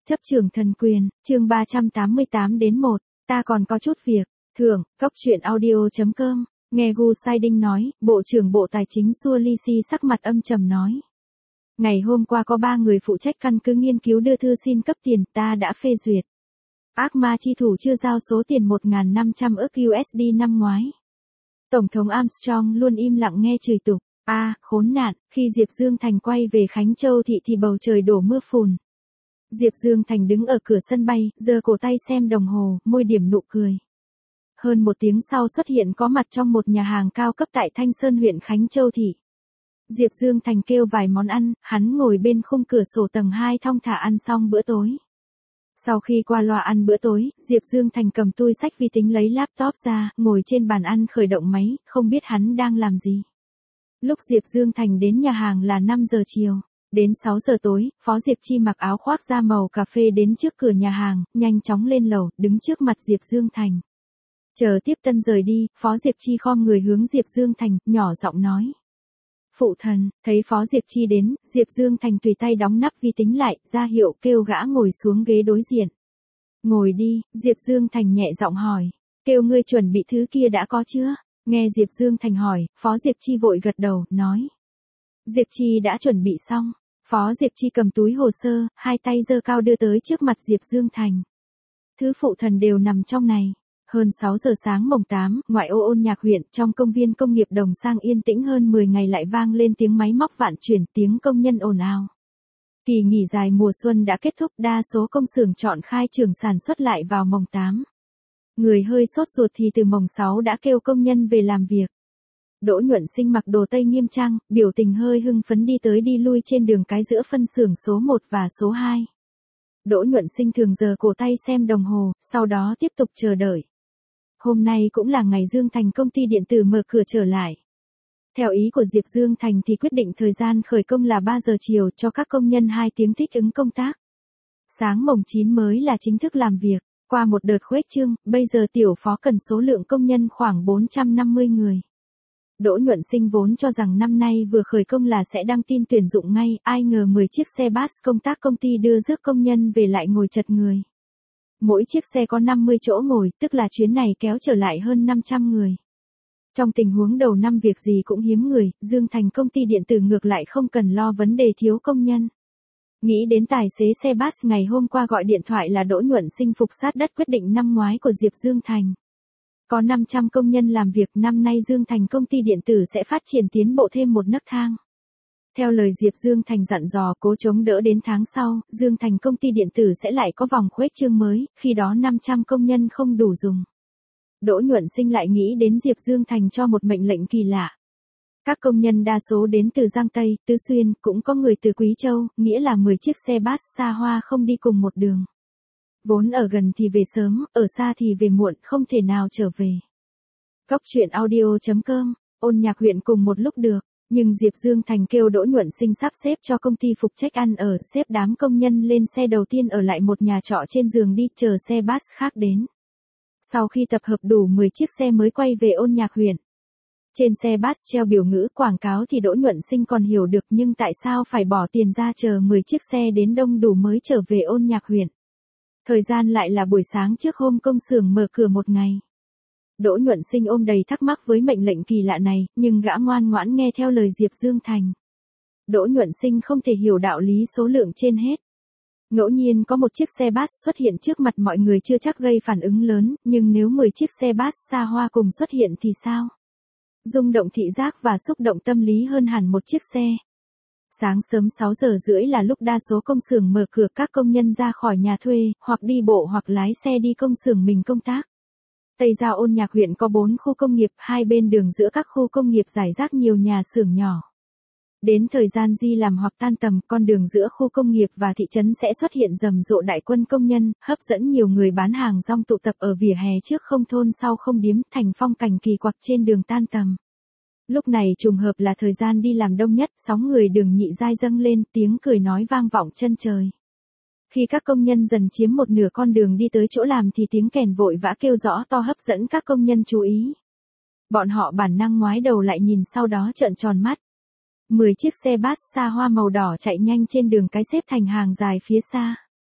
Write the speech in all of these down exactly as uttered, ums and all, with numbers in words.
Chấp trưởng thần quyền, chương ba trăm tám mươi tám đến một, ta còn có chút việc. Thưởng, cốc truyện audio chấm com, nghe Gu Saiding nói, Bộ trưởng Bộ Tài chính Su Li Si sắc mặt âm trầm nói. Ngày hôm qua có ba người phụ trách căn cứ nghiên cứu đưa thư xin cấp tiền, ta đã phê duyệt. Ác ma chi thủ chưa giao số tiền một nghìn năm trăm ức u ét đê năm ngoái. Tổng thống Armstrong luôn im lặng nghe chửi tục. A, à, khốn nạn, khi Diệp Dương Thành quay về Khánh Châu thị thì bầu trời đổ mưa phùn. Diệp Dương Thành đứng ở cửa sân bay, giơ cổ tay xem đồng hồ, môi điểm nụ cười. Hơn một tiếng sau xuất hiện có mặt trong một nhà hàng cao cấp tại Thanh Sơn huyện Khánh Châu thị. Diệp Dương Thành kêu vài món ăn, hắn ngồi bên khung cửa sổ tầng hai thong thả ăn xong bữa tối. Sau khi qua loa ăn bữa tối, Diệp Dương Thành cầm túi sách vi tính lấy laptop ra, ngồi trên bàn ăn khởi động máy, không biết hắn đang làm gì. Lúc Diệp Dương Thành đến nhà hàng là năm giờ chiều. Đến sáu giờ tối, Phó Diệp Chi mặc áo khoác da màu cà phê đến trước cửa nhà hàng, nhanh chóng lên lầu, đứng trước mặt Diệp Dương Thành. Chờ tiếp tân rời đi, Phó Diệp Chi khom người hướng Diệp Dương Thành, nhỏ giọng nói. Phụ thần, thấy Phó Diệp Chi đến, Diệp Dương Thành tùy tay đóng nắp vi tính lại, ra hiệu kêu gã ngồi xuống ghế đối diện. Ngồi đi, Diệp Dương Thành nhẹ giọng hỏi, kêu ngươi chuẩn bị thứ kia đã có chưa? Nghe Diệp Dương Thành hỏi, Phó Diệp Chi vội gật đầu, nói. Diệp Chi đã chuẩn bị xong. Phó Diệp Chi cầm túi hồ sơ, hai tay giơ cao đưa tới trước mặt Diệp Dương Thành. Thứ phụ thần đều nằm trong này. Hơn sáu giờ sáng mồng tám, ngoại ô Ôn Nhạc huyện, trong công viên công nghiệp Đồng Sang yên tĩnh hơn mười ngày lại vang lên tiếng máy móc vạn chuyển, tiếng công nhân ồn ào. Kỳ nghỉ dài mùa xuân đã kết thúc, đa số công xưởng chọn khai trường sản xuất lại vào mồng tám. Người hơi sốt ruột thì từ mồng sáu đã kêu công nhân về làm việc. Đỗ Nhuận Sinh mặc đồ tây nghiêm trang, biểu tình hơi hưng phấn đi tới đi lui trên đường cái giữa phân xưởng số một và số hai. Đỗ Nhuận Sinh thường giơ cổ tay xem đồng hồ, sau đó tiếp tục chờ đợi. Hôm nay cũng là ngày Dương Thành công ty điện tử mở cửa trở lại. Theo ý của Diệp Dương Thành thì quyết định thời gian khởi công là ba giờ chiều cho các công nhân hai tiếng thích ứng công tác. Sáng mồng chín mới là chính thức làm việc. Qua một đợt khuếch trương, bây giờ tiểu phó cần số lượng công nhân khoảng bốn trăm năm mươi người. Đỗ Nhuận Sinh vốn cho rằng năm nay vừa khởi công là sẽ đăng tin tuyển dụng ngay, ai ngờ mười chiếc xe bus công tác công ty đưa rước công nhân về lại ngồi chật người. Mỗi chiếc xe có năm mươi chỗ ngồi, tức là chuyến này kéo trở lại hơn năm trăm người. Trong tình huống đầu năm việc gì cũng hiếm người, Dương Thành công ty điện tử ngược lại không cần lo vấn đề thiếu công nhân. Nghĩ đến tài xế xe bus ngày hôm qua gọi điện thoại là Đỗ Nhuận Sinh phục sát đất quyết định năm ngoái của Diệp Dương Thành. Có năm trăm công nhân làm việc, năm nay Dương Thành công ty điện tử sẽ phát triển tiến bộ thêm một nấc thang. Theo lời Diệp Dương Thành dặn dò cố chống đỡ đến tháng sau, Dương Thành công ty điện tử sẽ lại có vòng khuếch trương mới, khi đó năm trăm công nhân không đủ dùng. Đỗ Nhuận Sinh lại nghĩ đến Diệp Dương Thành cho một mệnh lệnh kỳ lạ. Các công nhân đa số đến từ Giang Tây, Tứ Xuyên, cũng có người từ Quý Châu, nghĩa là mười chiếc xe bus xa hoa không đi cùng một đường. Vốn ở gần thì về sớm, ở xa thì về muộn, không thể nào trở về. Cốc truyện audio chấm com, Ôn Nhạc huyện cùng một lúc được, nhưng Diệp Dương Thành kêu Đỗ Nhuận Sinh sắp xếp cho công ty phục trách ăn ở, xếp đám công nhân lên xe đầu tiên ở lại một nhà trọ trên giường đi chờ xe bus khác đến. Sau khi tập hợp đủ mười chiếc xe mới quay về Ôn Nhạc huyện. Trên xe bus treo biểu ngữ quảng cáo thì Đỗ Nhuận Sinh còn hiểu được, nhưng tại sao phải bỏ tiền ra chờ mười chiếc xe đến đông đủ mới trở về Ôn Nhạc huyện. Thời gian lại là buổi sáng trước hôm công xưởng mở cửa một ngày. Đỗ Nhuận Sinh ôm đầy thắc mắc với mệnh lệnh kỳ lạ này, nhưng gã ngoan ngoãn nghe theo lời Diệp Dương Thành. Đỗ Nhuận Sinh không thể hiểu đạo lý số lượng trên hết. Ngẫu nhiên có một chiếc xe bus xuất hiện trước mặt mọi người chưa chắc gây phản ứng lớn, nhưng nếu mười chiếc xe bus xa hoa cùng xuất hiện thì sao? Rung động thị giác và xúc động tâm lý hơn hẳn một chiếc xe. Sáng sớm sáu giờ rưỡi là lúc đa số công xưởng mở cửa, các công nhân ra khỏi nhà thuê, hoặc đi bộ hoặc lái xe đi công xưởng mình công tác. Tây Giao Ôn Nhạc huyện có bốn khu công nghiệp, hai bên đường giữa các khu công nghiệp rải rác nhiều nhà xưởng nhỏ. Đến thời gian di làm hoặc tan tầm, con đường giữa khu công nghiệp và thị trấn sẽ xuất hiện rầm rộ đại quân công nhân, hấp dẫn nhiều người bán hàng rong tụ tập ở vỉa hè trước không thôn sau không điếm, thành phong cảnh kỳ quặc trên đường tan tầm. Lúc này trùng hợp là thời gian đi làm đông nhất, sóng người đường nhị giai dâng lên, tiếng cười nói vang vọng chân trời. Khi các công nhân dần chiếm một nửa con đường đi tới chỗ làm thì tiếng kèn vội vã kêu rõ to hấp dẫn các công nhân chú ý. Bọn họ bản năng ngoái đầu lại nhìn, sau đó trợn tròn mắt. Mười chiếc xe bus xa hoa màu đỏ chạy nhanh trên đường cái xếp thành hàng dài phía xa.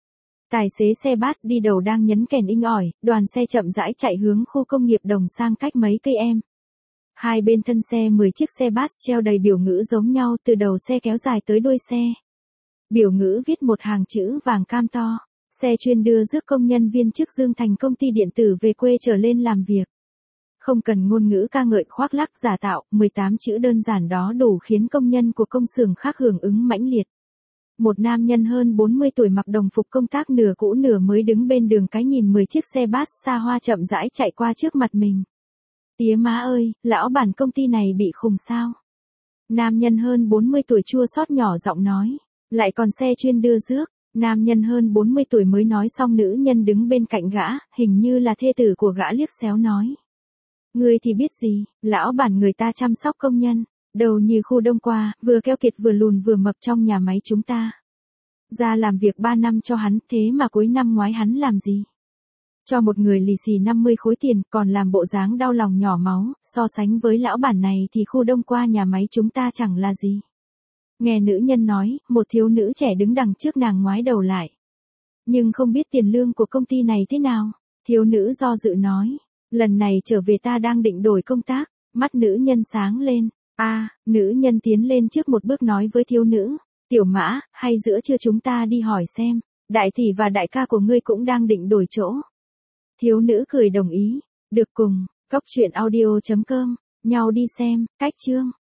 Tài xế xe bus đi đầu đang nhấn kèn inh ỏi, đoàn xe chậm rãi chạy hướng khu công nghiệp Đồng Sang cách mấy cây em. Hai bên thân xe mười chiếc xe bus treo đầy biểu ngữ giống nhau từ đầu xe kéo dài tới đuôi xe. Biểu ngữ viết một hàng chữ vàng cam to. Xe chuyên đưa rước công nhân viên chức Dương Thành công ty điện tử về quê trở lên làm việc. Không cần ngôn ngữ ca ngợi khoác lác giả tạo, mười tám chữ đơn giản đó đủ khiến công nhân của công xưởng khác hưởng ứng mãnh liệt. Một nam nhân hơn bốn mươi tuổi mặc đồng phục công tác nửa cũ nửa mới đứng bên đường cái nhìn mười chiếc xe bus xa hoa chậm rãi chạy qua trước mặt mình. Tía má ơi, lão bản công ty này bị khùng sao? Nam nhân hơn bốn mươi tuổi chua xót nhỏ giọng nói. Lại còn xe chuyên đưa rước. Nam nhân hơn bốn mươi tuổi mới nói xong nữ nhân đứng bên cạnh gã, hình như là thê tử của gã liếc xéo nói. Ngươi thì biết gì, lão bản người ta chăm sóc công nhân, đầu như khu đông qua, vừa keo kiệt vừa lùn vừa mập trong nhà máy chúng ta. Ra làm việc ba năm cho hắn, thế mà cuối năm ngoái hắn làm gì? Cho một người lì xì năm mươi khối tiền, còn làm bộ dáng đau lòng nhỏ máu, so sánh với lão bản này thì khu đông qua nhà máy chúng ta chẳng là gì. Nghe nữ nhân nói, một thiếu nữ trẻ đứng đằng trước nàng ngoái đầu lại. Nhưng không biết tiền lương của công ty này thế nào, thiếu nữ do dự nói. Lần này trở về ta đang định đổi công tác, mắt nữ nhân sáng lên. A, à, nữ nhân tiến lên trước một bước nói với thiếu nữ. Tiểu Mã, hay giữa trưa chúng ta đi hỏi xem, đại tỷ và đại ca của ngươi cũng đang định đổi chỗ. Thiếu nữ cười đồng ý. Được cùng, cốc truyện audio chấm com, nhau đi xem, cách chương.